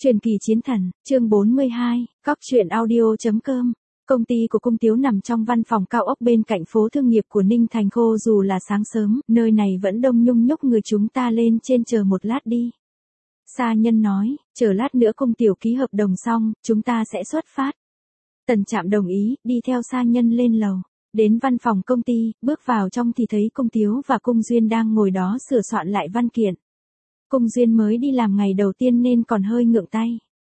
Truyền kỳ chiến thần, chương 42, Cóc truyện audio.com. Công ty của Cung Tiếu nằm trong văn phòng cao ốc bên cạnh phố thương nghiệp của Ninh Thành Khô. Dù là sáng sớm, nơi này vẫn đông nhung nhúc người. Chúng ta lên trên chờ một lát đi. Sa Nhân nói, chờ lát nữa Cung Tiểu ký hợp đồng xong, chúng ta sẽ xuất phát. Tần Trạm đồng ý, đi theo Sa Nhân lên lầu. Đến văn phòng công ty, bước vào trong thì thấy Cung Tiếu và Cung Duyên đang ngồi đó sửa soạn lại văn kiện. Cung Duyên mới đi làm ngày đầu tiên nên còn hơi ngượng tay.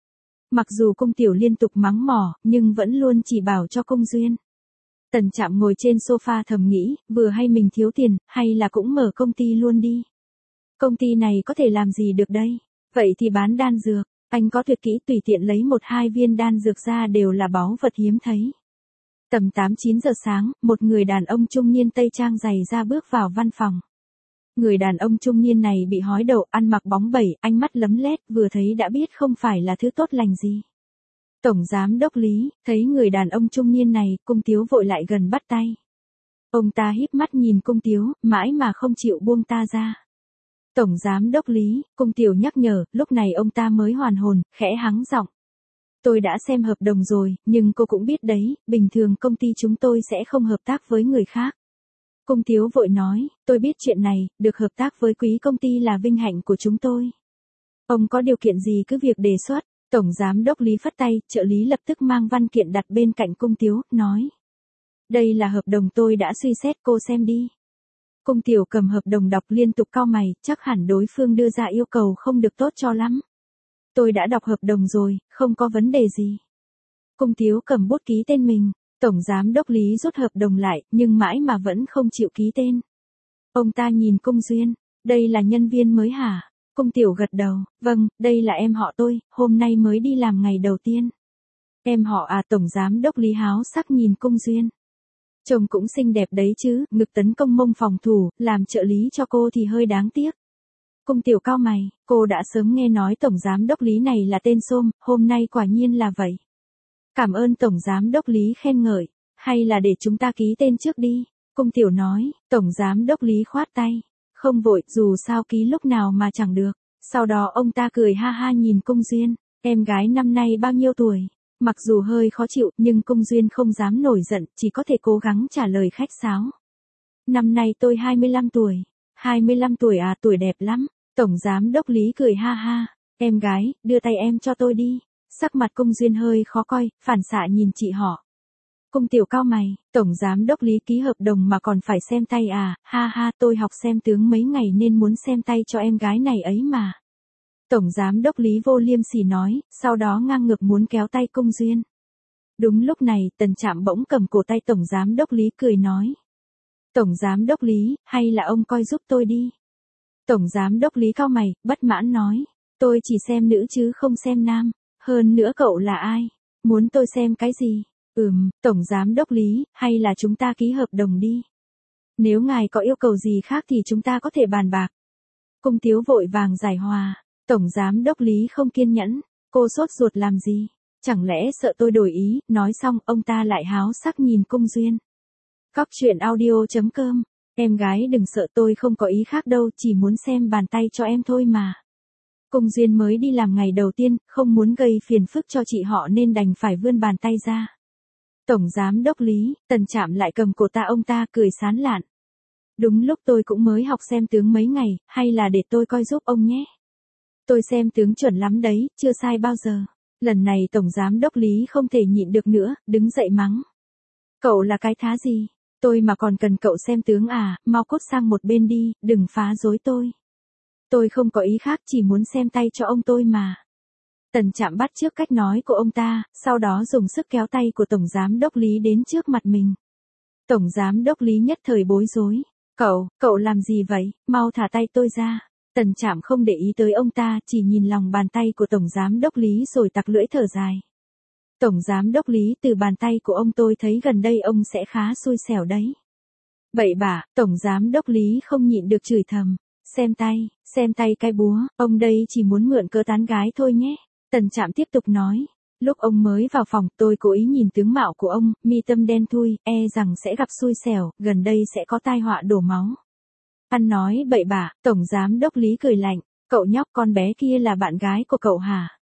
Mặc dù Cung Tiểu liên tục mắng mỏ, nhưng vẫn luôn chỉ bảo cho Cung Duyên. Tần Trạm ngồi trên sofa thầm nghĩ, vừa hay mình thiếu tiền, hay là cũng mở công ty luôn đi. Công ty này có thể làm gì được đây? Vậy thì bán đan dược, anh có tuyệt kỹ tùy tiện lấy 1-2 viên đan dược ra đều là báu vật hiếm thấy. Tầm 8-9 giờ sáng, một người đàn ông trung niên tây trang dày ra bước vào văn phòng. Người đàn ông trung niên này bị hói đầu, ăn mặc bóng bẩy, ánh mắt lấm lét, vừa thấy đã biết không phải là thứ tốt lành gì. Tổng giám đốc Lý, thấy người đàn ông trung niên này, Cung Tiếu vội lại gần bắt tay. Ông ta híp mắt nhìn Cung Tiếu, mãi mà không chịu buông ta ra. Tổng giám đốc Lý, Cung Tiểu nhắc nhở, lúc này ông ta mới hoàn hồn, khẽ hắng giọng. Tôi đã xem hợp đồng rồi, nhưng cô cũng biết đấy, bình thường công ty chúng tôi sẽ không hợp tác với người khác. Cung Tiếu vội nói, tôi biết chuyện này, được hợp tác với quý công ty là vinh hạnh của chúng tôi. Ông có điều kiện gì cứ việc đề xuất. Tổng giám đốc Lý phất tay, trợ lý lập tức mang văn kiện đặt bên cạnh Cung Tiếu, nói. Đây là hợp đồng tôi đã suy xét, cô xem đi. Cung Tiểu cầm hợp đồng đọc liên tục cau mày, chắc hẳn đối phương đưa ra yêu cầu không được tốt cho lắm. Tôi đã đọc hợp đồng rồi, không có vấn đề gì. Cung Tiếu cầm bút ký tên mình. Tổng giám đốc Lý rút hợp đồng lại, nhưng mãi mà vẫn không chịu ký tên. Ông ta nhìn Cung Duyên, đây là nhân viên mới hả? Cung Tiểu gật đầu, vâng, đây là em họ tôi, hôm nay mới đi làm ngày đầu tiên. Em họ à? Tổng giám đốc Lý háo sắc nhìn Cung Duyên. Trông cũng xinh đẹp đấy chứ, ngực tấn công mông phòng thủ, làm trợ lý cho cô thì hơi đáng tiếc. Cung Tiểu cau mày, cô đã sớm nghe nói tổng giám đốc Lý này là tên xôm, hôm nay quả nhiên là vậy. Cảm ơn tổng giám đốc Lý khen ngợi, hay là để chúng ta ký tên trước đi, Cung Tiểu nói. Tổng giám đốc Lý khoát tay, không vội, dù sao ký lúc nào mà chẳng được. Sau đó ông ta cười ha ha nhìn Cung Duyên, em gái năm nay bao nhiêu tuổi? Mặc dù hơi khó chịu, nhưng Cung Duyên không dám nổi giận, chỉ có thể cố gắng trả lời khách sáo. Năm nay tôi 25 tuổi. 25 tuổi à? Tuổi đẹp lắm. Tổng giám đốc Lý cười ha ha, em gái, đưa tay em cho tôi đi. Sắc mặt Cung Duyên hơi khó coi, phản xạ nhìn chị họ. Cung Tiểu cau mày, tổng giám đốc Lý ký hợp đồng mà còn phải xem tay à? Ha ha, tôi học xem tướng mấy ngày nên muốn xem tay cho em gái này ấy mà. Tổng giám đốc Lý vô liêm sỉ nói, sau đó ngang ngược muốn kéo tay Cung Duyên. Đúng lúc này, Tần Trạm bỗng cầm cổ tay tổng giám đốc Lý cười nói. Tổng giám đốc Lý, hay là ông coi giúp tôi đi. Tổng giám đốc Lý cau mày, bất mãn nói, tôi chỉ xem nữ chứ không xem nam. Hơn nữa cậu là ai? Muốn tôi xem cái gì? Tổng giám đốc Lý, hay là chúng ta ký hợp đồng đi. Nếu ngài có yêu cầu gì khác thì chúng ta có thể bàn bạc. Cung Tiếu vội vàng giải hòa. Tổng giám đốc Lý không kiên nhẫn. Cô sốt ruột làm gì? Chẳng lẽ sợ tôi đổi ý? Nói xong, ông ta lại háo sắc nhìn Cung Duyên. Cóc truyện audio.com. Em gái đừng sợ, tôi không có ý khác đâu, chỉ muốn xem bàn tay cho em thôi mà. Cung Duyên mới đi làm ngày đầu tiên, không muốn gây phiền phức cho chị họ nên đành phải vươn bàn tay ra. Tổng giám đốc Lý, Tần Trạm lại cầm cổ ông ta cười sán lạn. Đúng lúc tôi cũng mới học xem tướng mấy ngày, hay là để tôi coi giúp ông nhé. Tôi xem tướng chuẩn lắm đấy, chưa sai bao giờ. Lần này tổng giám đốc Lý không thể nhịn được nữa, đứng dậy mắng. Cậu là cái thá gì? Tôi mà còn cần cậu xem tướng à? Mau cút sang một bên đi, đừng phá rối tôi. Tôi không có ý khác, chỉ muốn xem tay cho ông tôi mà. Tần Trạm bắt chước cách nói của ông ta, sau đó dùng sức kéo tay của tổng giám đốc Lý đến trước mặt mình. Tổng giám đốc Lý nhất thời bối rối. Cậu làm gì vậy? Mau thả tay tôi ra. Tần Trạm không để ý tới ông ta, chỉ nhìn lòng bàn tay của tổng giám đốc Lý rồi tặc lưỡi thở dài. Tổng giám đốc Lý, từ bàn tay của ông tôi thấy gần đây ông sẽ khá xui xẻo đấy. Bậy bạ, tổng giám đốc Lý không nhịn được chửi thầm. Xem tay cái búa, ông đây chỉ muốn mượn cớ tán gái thôi nhé. Tần Trạm tiếp tục nói, lúc ông mới vào phòng, tôi cố ý nhìn tướng mạo của ông, mi tâm đen thui, e rằng sẽ gặp xui xẻo, gần đây sẽ có tai họa đổ máu. Ăn nói bậy bạ, tổng giám đốc Lý cười lạnh, cậu nhóc con bé kia là bạn gái của cậu hả?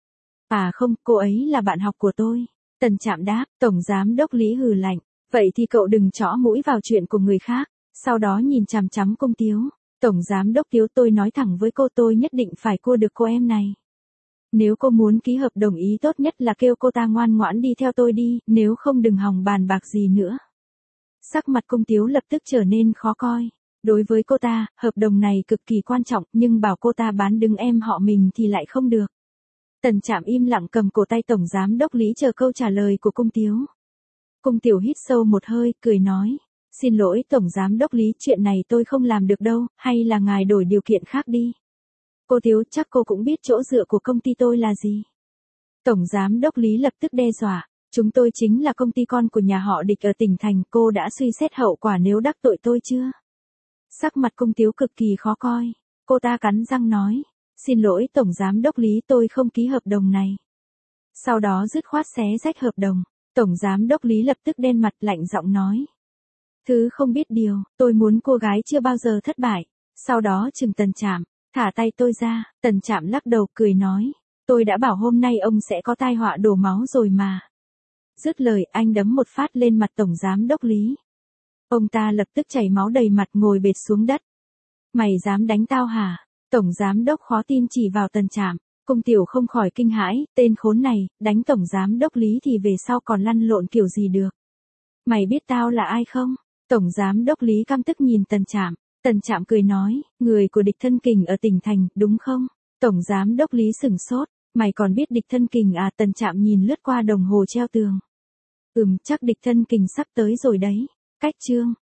À không, cô ấy là bạn học của tôi. Tần Trạm đáp, Tổng Giám Đốc Lý hừ lạnh. Vậy thì cậu đừng chõ mũi vào chuyện của người khác. Sau đó nhìn chằm chằm Cung Tiếu. Tổng Giám Đốc Tiếu, tôi nói thẳng với cô, tôi nhất định phải cua được cô em này. Nếu cô muốn ký hợp đồng, ý tốt nhất là kêu cô ta ngoan ngoãn đi theo tôi đi, nếu không đừng hòng bàn bạc gì nữa. Sắc mặt Cung Tiếu lập tức trở nên khó coi. Đối với cô ta, hợp đồng này cực kỳ quan trọng, nhưng bảo cô ta bán đứng em họ mình thì lại không được. Tần Trạm im lặng cầm cổ tay Tổng Giám Đốc Lý chờ câu trả lời của Cung Tiếu. Cung Tiểu hít sâu một hơi, cười nói. Xin lỗi Tổng Giám Đốc Lý, chuyện này tôi không làm được đâu, hay là ngài đổi điều kiện khác đi. Cô Tiếu, chắc cô cũng biết chỗ dựa của công ty tôi là gì. Tổng Giám Đốc Lý lập tức đe dọa. Chúng tôi chính là công ty con của nhà họ Địch ở tỉnh thành, cô đã suy xét hậu quả nếu đắc tội tôi chưa? Sắc mặt Cung Tiếu cực kỳ khó coi. Cô ta cắn răng nói. Xin lỗi Tổng Giám Đốc Lý, tôi không ký hợp đồng này. Sau đó dứt khoát xé rách hợp đồng. Tổng Giám Đốc Lý lập tức đen mặt, lạnh giọng nói. Thứ không biết điều, tôi muốn cô gái chưa bao giờ thất bại. Sau đó trừng Tần Trạm, thả tay tôi ra. Tần Trạm lắc đầu cười nói. Tôi đã bảo hôm nay ông sẽ có tai họa đổ máu rồi mà. Dứt lời, anh đấm một phát lên mặt Tổng Giám Đốc Lý. Ông ta lập tức chảy máu đầy mặt, ngồi bệt xuống đất. Mày dám đánh tao hả? Tổng Giám Đốc khó tin chỉ vào Tần Trạm. Cung Tiểu không khỏi kinh hãi, tên khốn này, đánh Tổng Giám Đốc Lý thì về sau còn lăn lộn kiểu gì được. Mày biết tao là ai không? Tổng Giám Đốc Lý căm tức nhìn Tần Trạm. Tần Trạm cười nói, người của Địch Thân Kình ở tỉnh thành, đúng không? Tổng Giám Đốc Lý sửng sốt, mày còn biết Địch Thân Kình à? Tần Trạm nhìn lướt qua đồng hồ treo tường. Chắc Địch Thân Kình sắp tới rồi đấy. Cách chương